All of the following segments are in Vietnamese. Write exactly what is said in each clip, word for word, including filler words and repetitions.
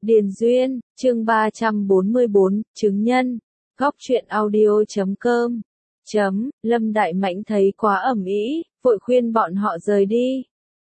Điền Duyên, chương ba trăm bốn mươi bốn, chứng nhân. Góc truyện audio chấm com. Chấm, Lâm Đại Mãnh thấy quá ầm ĩ, vội khuyên bọn họ rời đi.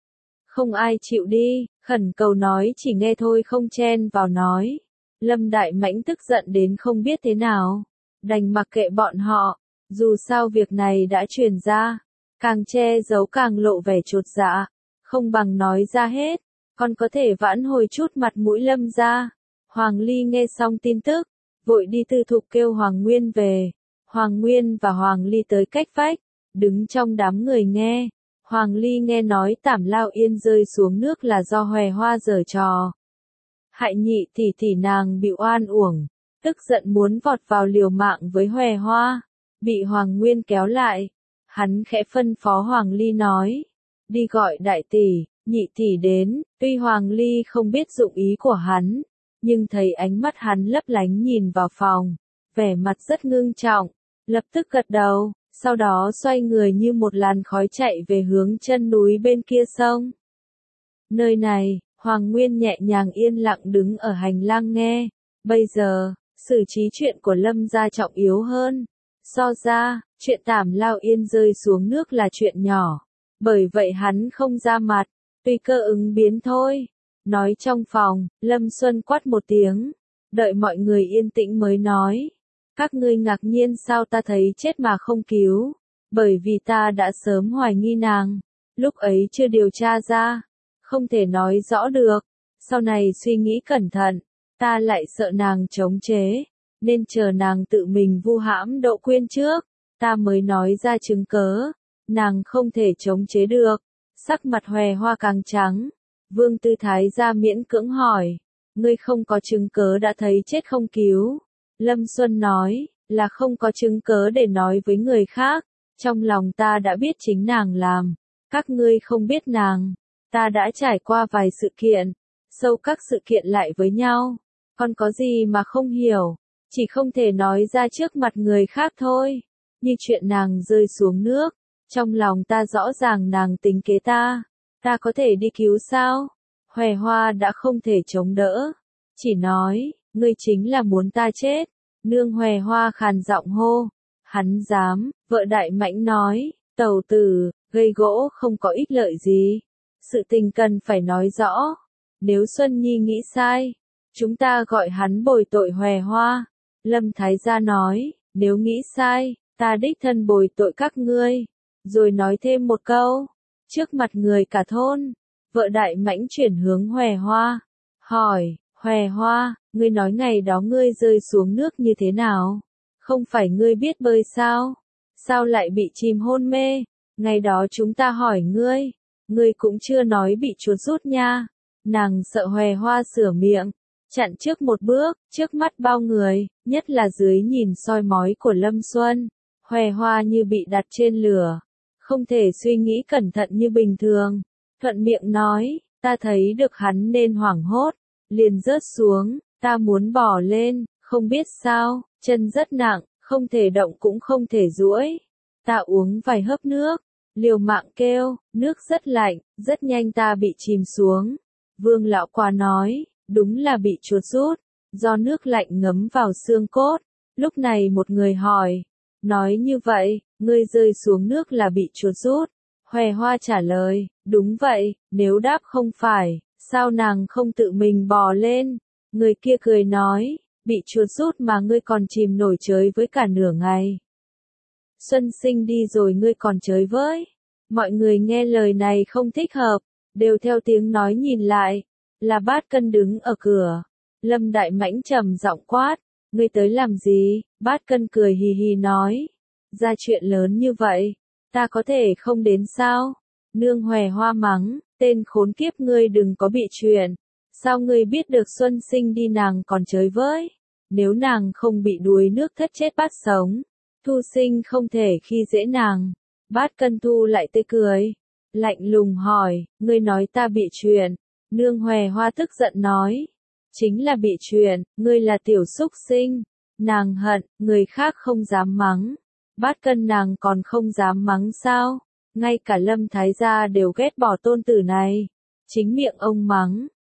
Không ai chịu đi, khẩn cầu nói chỉ nghe thôi không chen vào nói. Lâm Đại Mãnh tức giận đến không biết thế nào, đành mặc kệ bọn họ, dù sao việc này đã truyền ra, càng che giấu càng lộ vẻ chột dạ, không bằng nói ra hết, còn có thể vãn hồi chút mặt mũi Lâm gia. Hoàng Ly nghe xong tin tức, vội đi tư thục kêu Hoàng Nguyên về. Hoàng Nguyên và Hoàng Ly tới cách vách, đứng trong đám người nghe. Hoàng Ly nghe nói Tảm Lao Yên rơi xuống nước là do Hòe Hoa giở trò. Hại nhị tỷ tỷ nàng bị oan uổng, tức giận muốn vọt vào liều mạng với Hòe Hoa, bị Hoàng Nguyên kéo lại. Hắn khẽ phân phó Hoàng Ly nói, đi gọi đại tỷ, nhị tỷ đến. Tuy Hoàng Ly không biết dụng ý của hắn, nhưng thấy ánh mắt hắn lấp lánh nhìn vào phòng, vẻ mặt rất ngưng trọng, lập tức gật đầu, sau đó xoay người như một làn khói chạy về hướng chân núi bên kia sông. Nơi này, Hoàng Nguyên nhẹ nhàng yên lặng đứng ở hành lang nghe. Bây giờ, xử trí chuyện của Lâm gia trọng yếu hơn. So ra, chuyện Tảm Lao Yên rơi xuống nước là chuyện nhỏ, bởi vậy hắn không ra mặt, tùy cơ ứng biến thôi. Nói trong phòng, Lâm Xuân quát một tiếng, đợi mọi người yên tĩnh mới nói. Các ngươi ngạc nhiên sao ta thấy chết mà không cứu, bởi vì ta đã sớm hoài nghi nàng, lúc ấy chưa điều tra ra, không thể nói rõ được, sau này suy nghĩ cẩn thận, ta lại sợ nàng chống chế, nên chờ nàng tự mình vu hãm Đỗ Quyên trước, ta mới nói ra chứng cớ, nàng không thể chống chế được. Sắc mặt Hòe Hoa càng trắng, Vương Tư Thái ra miễn cưỡng hỏi, ngươi không có chứng cớ đã thấy chết không cứu. Lâm Xuân nói, là không có chứng cớ để nói với người khác, trong lòng ta đã biết chính nàng làm, các ngươi không biết nàng, ta đã trải qua vài sự kiện, sâu các sự kiện lại với nhau, còn có gì mà không hiểu, chỉ không thể nói ra trước mặt người khác thôi, như chuyện nàng rơi xuống nước, trong lòng ta rõ ràng nàng tính kế ta, ta có thể đi cứu sao? Hòe Hoa đã không thể chống đỡ, chỉ nói, ngươi chính là muốn ta chết. Nương Hòe Hoa khàn giọng hô, hắn dám. Vợ Đại Mãnh nói, tẩu tử, gây gỗ không có ích lợi gì, sự tình cần phải nói rõ, nếu Xuân Nhi nghĩ sai, chúng ta gọi hắn bồi tội Hòe Hoa. Lâm Thái gia nói, nếu nghĩ sai, ta đích thân bồi tội các ngươi. Rồi nói thêm một câu, trước mặt người cả thôn. Vợ Đại Mãnh chuyển hướng Hòe Hoa, hỏi, Hòe Hoa, ngươi nói ngày đó ngươi rơi xuống nước như thế nào? Không phải ngươi biết bơi sao? Sao lại bị chìm hôn mê? Ngày đó chúng ta hỏi ngươi, ngươi cũng chưa nói bị chuột rút nha. Nàng sợ Hòe Hoa sửa miệng, chặn trước một bước, trước mắt bao người, nhất là dưới nhìn soi mói của Lâm Xuân. Hòe Hoa như bị đặt trên lửa, không thể suy nghĩ cẩn thận như bình thường. Thuận miệng nói, ta thấy được hắn nên hoảng hốt, liền rớt xuống, ta muốn bò lên, không biết sao, chân rất nặng, không thể động cũng không thể duỗi. Ta uống vài hớp nước, liều mạng kêu, nước rất lạnh, rất nhanh ta bị chìm xuống. Vương lão quá nói, đúng là bị chuột rút, do nước lạnh ngấm vào xương cốt. Lúc này một người hỏi, nói như vậy, ngươi rơi xuống nước là bị chuột rút. Hòe Hoa trả lời, đúng vậy, nếu đáp không phải, sao nàng không tự mình bò lên? Người kia cười nói, bị chuột rút mà ngươi còn chìm nổi chới với cả nửa ngày. Xuân Sinh đi rồi ngươi còn chới với. Mọi người nghe lời này không thích hợp, đều theo tiếng nói nhìn lại, là Bát Cân đứng ở cửa. Lâm Đại Mãnh trầm giọng quát, ngươi tới làm gì? Bát Cân cười hì hì nói, ra chuyện lớn như vậy, ta có thể không đến sao? Nương Hòe Hoa mắng, tên khốn kiếp ngươi đừng có bị chuyện. Sao ngươi biết được Xuân Sinh đi nàng còn chới với? Nếu nàng không bị đuối nước thất chết bắt sống, Thu Sinh không thể khi dễ nàng. Bát Cân thu lại tươi cười, lạnh lùng hỏi, ngươi nói ta bị chuyện. Nương Hòe Hoa tức giận nói, chính là bị chuyện, ngươi là tiểu súc sinh. Nàng hận, người khác không dám mắng. Bát Cân nàng còn không dám mắng sao? Ngay cả Lâm Thái gia đều ghét bỏ tôn tử này. Chính miệng ông mắng,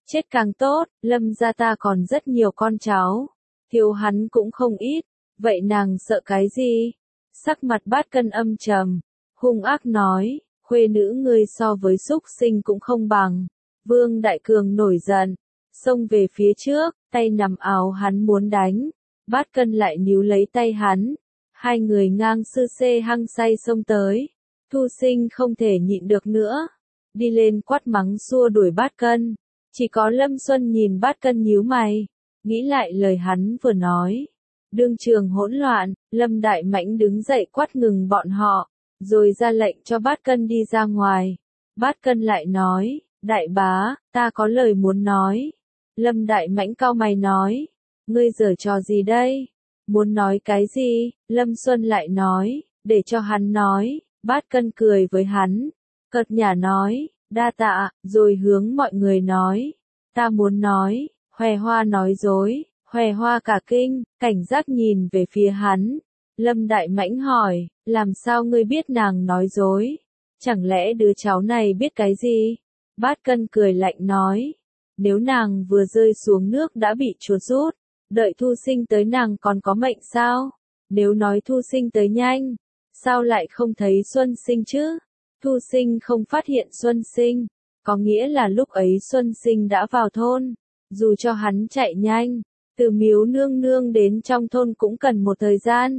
Chết càng tốt, Lâm gia ta còn rất nhiều con cháu. Thiếu hắn cũng không ít. Vậy nàng sợ cái gì? Sắc mặt Bát Cân âm trầm. Hung ác nói, khuê nữ ngươi so với súc sinh cũng không bằng. Vương Đại Cường nổi giận. Xông về phía trước, tay nắm áo hắn muốn đánh. Bát Cân lại níu lấy tay hắn. Hai người ngang sư xê hăng say xông tới. Thu Sinh không thể nhịn được nữa. Đi lên quát mắng xua đuổi Bát Cân. Chỉ có Lâm Xuân nhìn Bát Cân nhíu mày. Nghĩ lại lời hắn vừa nói. Đương trường hỗn loạn, Lâm Đại Mãnh đứng dậy quát ngừng bọn họ. Rồi ra lệnh cho Bát Cân đi ra ngoài. Bát Cân lại nói, đại bá, ta có lời muốn nói. Lâm Đại Mãnh cau mày nói, ngươi giở trò gì đây? Muốn nói cái gì? Lâm Xuân lại nói, để cho hắn nói. Bát Cân cười với hắn, cợt nhả nói, đa tạ, rồi hướng mọi người nói, ta muốn nói. Hòe Hoa nói dối. Hòe Hoa cả kinh, cảnh giác nhìn về phía hắn. Lâm Đại Mãnh hỏi, làm sao ngươi biết nàng nói dối? Chẳng lẽ đứa cháu này biết cái gì? Bát Cân cười lạnh nói, nếu nàng vừa rơi xuống nước đã bị chuột rút, đợi Thu Sinh tới nàng còn có mệnh sao? Nếu nói Thu Sinh tới nhanh, sao lại không thấy Xuân Sinh chứ? Thu Sinh không phát hiện Xuân Sinh, có nghĩa là lúc ấy Xuân Sinh đã vào thôn. Dù cho hắn chạy nhanh, từ miếu nương nương đến trong thôn cũng cần một thời gian.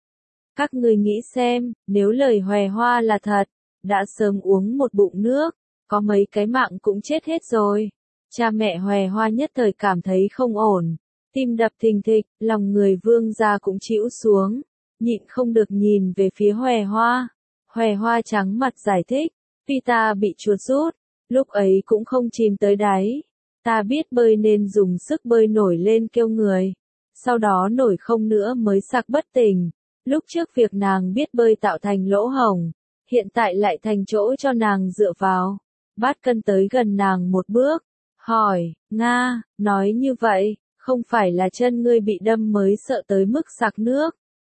Các người nghĩ xem, nếu lời Hòe Hoa là thật, đã sớm uống một bụng nước, có mấy cái mạng cũng chết hết rồi. Cha mẹ Hòe Hoa nhất thời cảm thấy không ổn, tim đập thình thịch, lòng người Vương gia cũng chịu xuống, nhịn không được nhìn về phía Hòe Hoa. Hòe Hoa trắng mặt giải thích, tuy ta bị chuột rút, lúc ấy cũng không chìm tới đáy. Ta biết bơi nên dùng sức bơi nổi lên kêu người. Sau đó nổi không nữa mới sặc bất tỉnh. Lúc trước việc nàng biết bơi tạo thành lỗ hổng. Hiện tại lại thành chỗ cho nàng dựa vào. Bát Cân tới gần nàng một bước. Hỏi, Nga, nói như vậy, không phải là chân ngươi bị đâm mới sợ tới mức sặc nước.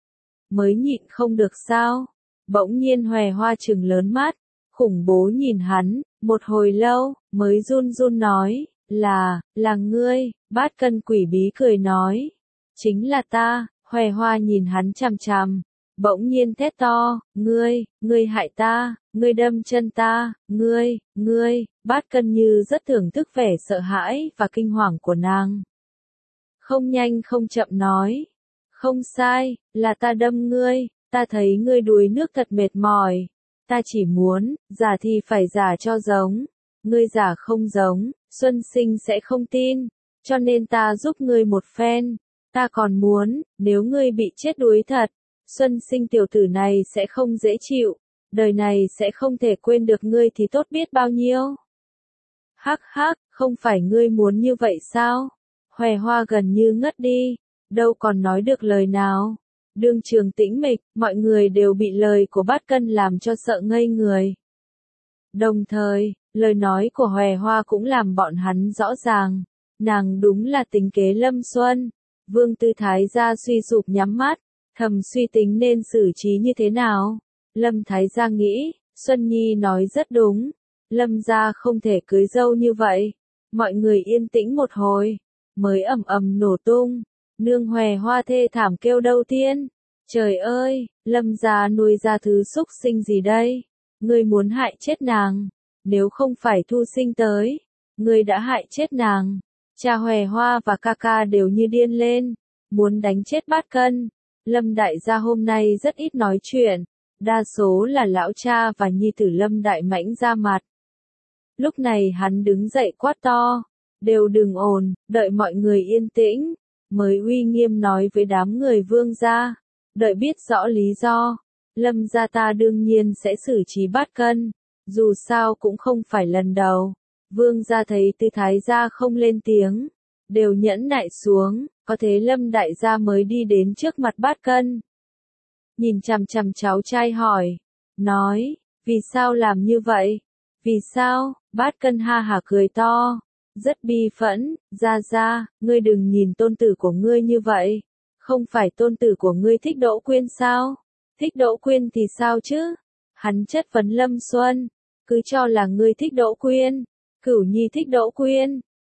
Mới nhịn không được sao? Bỗng nhiên Hòe Hoa trừng lớn mắt. Khủng bố nhìn hắn, một hồi lâu, mới run run nói. Là, là ngươi. Bát Cân quỷ bí cười nói. Chính là ta. Hòe Hoa nhìn hắn chằm chằm. Bỗng nhiên thét to, ngươi, ngươi hại ta, ngươi đâm chân ta, ngươi, ngươi. Bát Cân như rất thưởng thức vẻ sợ hãi và kinh hoàng của nàng. Không nhanh không chậm nói. Không sai, là ta đâm ngươi, ta thấy ngươi đuối nước thật mệt mỏi. Ta chỉ muốn, giả thì phải giả cho giống. Ngươi giả không giống, Xuân Sinh sẽ không tin, cho nên ta giúp ngươi một phen. Ta còn muốn, nếu ngươi bị chết đuối thật, Xuân Sinh tiểu tử này sẽ không dễ chịu, đời này sẽ không thể quên được ngươi thì tốt biết bao nhiêu. Hắc hắc, không phải ngươi muốn như vậy sao? Hòe Hoa gần như ngất đi, đâu còn nói được lời nào. Đương trường tĩnh mịch, mọi người đều bị lời của Bát Cân làm cho sợ ngây người. Đồng thời, lời nói của Hòe Hoa cũng làm bọn hắn rõ ràng, nàng đúng là tính kế Lâm Xuân. Vương Tư Thái gia suy sụp nhắm mắt, thầm suy tính nên xử trí như thế nào. Lâm Thái gia nghĩ, Xuân Nhi nói rất đúng, Lâm gia không thể cưới dâu như vậy. Mọi người yên tĩnh một hồi, mới ầm ầm nổ tung, nương Hòe Hoa thê thảm kêu đầu tiên. Trời ơi, Lâm gia nuôi ra thứ xúc sinh gì đây? Ngươi muốn hại chết nàng, nếu không phải Thu Sinh tới, ngươi đã hại chết nàng. Cha Hòe Hoa và ca ca đều như điên lên, muốn đánh chết Bát Cân. Lâm đại gia hôm nay rất ít nói chuyện, đa số là lão cha và nhi tử Lâm Đại Mãnh ra mặt. Lúc này hắn đứng dậy quát to, đều đừng ồn, đợi mọi người yên tĩnh, mới uy nghiêm nói với đám người Vương gia, đợi biết rõ lý do, Lâm gia ta đương nhiên sẽ xử trí Bát Cân, dù sao cũng không phải lần đầu. Vương gia thấy Tư Thái gia không lên tiếng, đều nhẫn nại xuống, có thế Lâm đại gia mới đi đến trước mặt Bát Cân. Nhìn chằm chằm cháu trai hỏi, nói, vì sao làm như vậy? Vì sao? Bát Cân ha hả cười to, rất bi phẫn, gia gia, ngươi đừng nhìn tôn tử của ngươi như vậy, không phải tôn tử của ngươi thích Đỗ Quyên sao? Thích Đỗ Quyên thì sao chứ? Hắn chất vấn Lâm Xuân, cứ cho là ngươi thích Đỗ Quyên. Cửu Nhi thích Đỗ Quyên,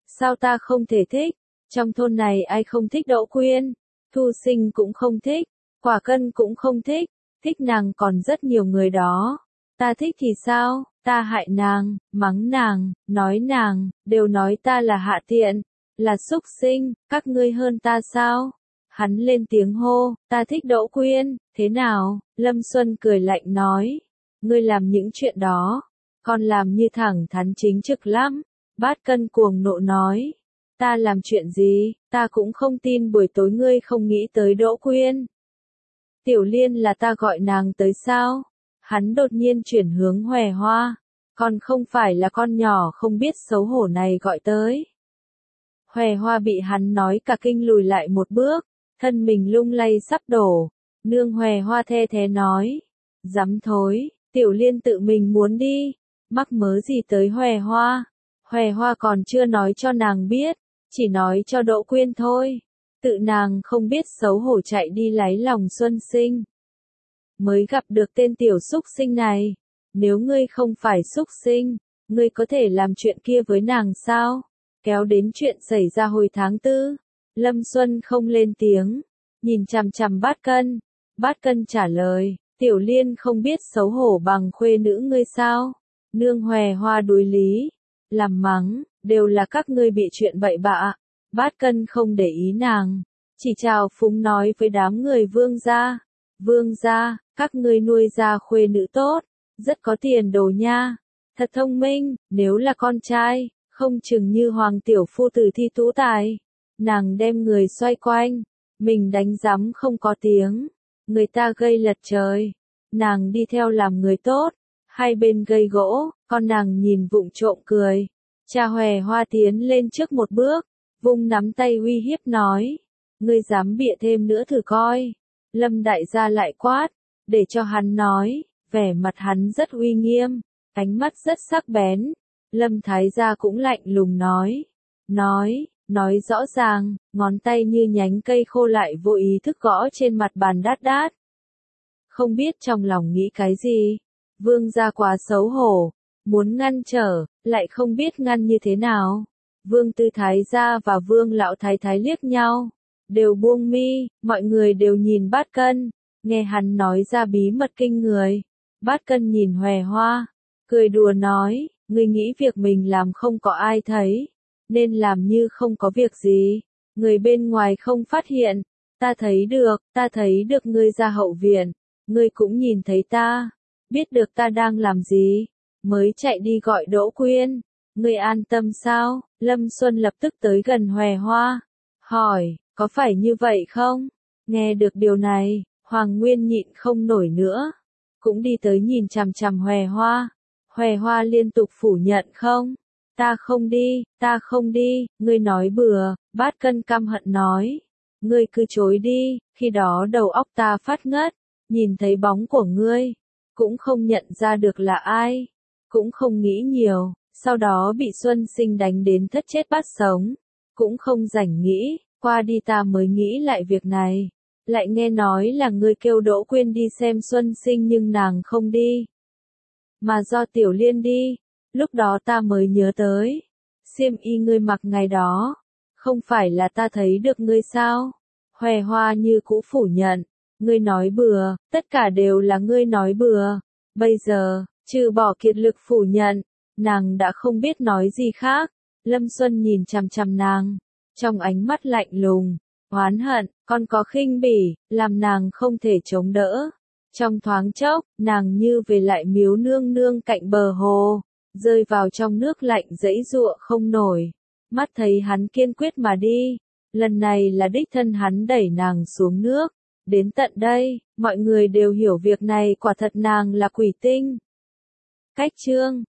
Sao ta không thể thích? Trong thôn này ai không thích Đỗ Quyên? Thu Sinh cũng không thích, Quả Cân cũng không thích, thích nàng còn rất nhiều người đó. Ta thích thì sao? Ta hại nàng, mắng nàng, nói nàng, đều nói ta là hạ tiện, là súc sinh, các ngươi hơn ta sao? Hắn lên tiếng hô, ta thích Đỗ Quyên, thế nào? Lâm Xuân cười lạnh nói, ngươi làm những chuyện đó, còn làm như thẳng thắn chính trực lắm. Bát Cân cuồng nộ nói, ta làm chuyện gì, ta cũng không tin buổi tối ngươi không nghĩ tới Đỗ Quyên. Tiểu Liên là ta gọi nàng tới sao? Hắn đột nhiên chuyển hướng Hòe Hoa, còn không phải là con nhỏ không biết xấu hổ này gọi tới. Hòe Hoa bị hắn nói cả kinh lùi lại một bước, thân mình lung lay sắp đổ. Nương Hòe Hoa the thế nói, dám thối, Tiểu Liên tự mình muốn đi, mắc mớ gì tới Hòe Hoa. Hòe Hoa còn chưa nói cho nàng biết, chỉ nói cho Đỗ Quyên thôi. Tự nàng không biết xấu hổ chạy đi lấy lòng Xuân Sinh. Mới gặp được tên tiểu súc sinh này. Nếu ngươi không phải súc sinh, ngươi có thể làm chuyện kia với nàng sao? Kéo đến chuyện xảy ra hồi tháng tư. Lâm Xuân không lên tiếng, nhìn chằm chằm Bát Cân. Bát Cân trả lời, Tiểu Liên không biết xấu hổ bằng khuê nữ ngươi sao? Nương Hòe Hoa đối lý, làm mắng, đều là các ngươi bị chuyện bậy bạ. Bát Cân không để ý nàng, chỉ chào phúng nói với đám người Vương gia. Vương gia, các ngươi nuôi ra khuê nữ tốt, rất có tiền đồ nha, thật thông minh, nếu là con trai, không chừng như Hoàng tiểu phu tử Thi Tú Tài. Nàng đem người xoay quanh, mình đánh giám không có tiếng, người ta gây lật trời, nàng đi theo làm người tốt, hai bên gây gỗ, con nàng nhìn vụng trộm cười. Cha Hòe Hoa tiến lên trước một bước, vung nắm tay uy hiếp nói, ngươi dám bịa thêm nữa thử coi. Lâm đại gia lại quát, để cho hắn nói, vẻ mặt hắn rất uy nghiêm, ánh mắt rất sắc bén. Lâm thái gia cũng lạnh lùng nói, nói, nói rõ ràng, ngón tay như nhánh cây khô lại vô ý thức gõ trên mặt bàn đát đát. Không biết trong lòng nghĩ cái gì, Vương gia quá xấu hổ, muốn ngăn trở, lại không biết ngăn như thế nào. Vương Tư Thái gia và Vương Lão Thái Thái liếc nhau, đều buông mi, mọi người đều nhìn Bát Cân, nghe hắn nói ra bí mật kinh người. Bát Cân nhìn Hòe Hoa, cười đùa nói, ngươi nghĩ việc mình làm không có ai thấy, nên làm như không có việc gì, người bên ngoài không phát hiện, ta thấy được, ta thấy được ngươi ra hậu viện, ngươi cũng nhìn thấy ta, biết được ta đang làm gì, mới chạy đi gọi Đỗ Quyên, ngươi an tâm sao? Lâm Xuân lập tức tới gần Hòe Hoa, hỏi, có phải như vậy không? Nghe được điều này, Hoàng Nguyên nhịn không nổi nữa, cũng đi tới nhìn chằm chằm Hòe Hoa. Hòe Hoa liên tục phủ nhận không, ta không đi, ta không đi, ngươi nói bừa. Bát Cân căm hận nói, ngươi cứ chối đi, khi đó đầu óc ta phát ngất, nhìn thấy bóng của ngươi, cũng không nhận ra được là ai, cũng không nghĩ nhiều, sau đó bị Xuân Sinh đánh đến thất chết bát sống, cũng không rảnh nghĩ, qua đi ta mới nghĩ lại việc này, lại nghe nói là ngươi kêu Đỗ Quyên đi xem Xuân Sinh nhưng nàng không đi, mà do Tiểu Liên đi, lúc đó ta mới nhớ tới, xiêm y ngươi mặc ngày đó, không phải là ta thấy được ngươi sao? Hòe Hoa như cũ phủ nhận, ngươi nói bừa, tất cả đều là ngươi nói bừa, bây giờ, trừ bỏ kiệt lực phủ nhận, nàng đã không biết nói gì khác. Lâm Xuân nhìn chằm chằm nàng, trong ánh mắt lạnh lùng, oán hận, còn có khinh bỉ, làm nàng không thể chống đỡ. Trong thoáng chốc, nàng như về lại miếu nương nương cạnh bờ hồ, rơi vào trong nước lạnh dãy giụa không nổi. Mắt thấy hắn kiên quyết mà đi, lần này là đích thân hắn đẩy nàng xuống nước. Đến tận đây, mọi người đều hiểu việc này quả thật nàng là quỷ tinh. Cách chương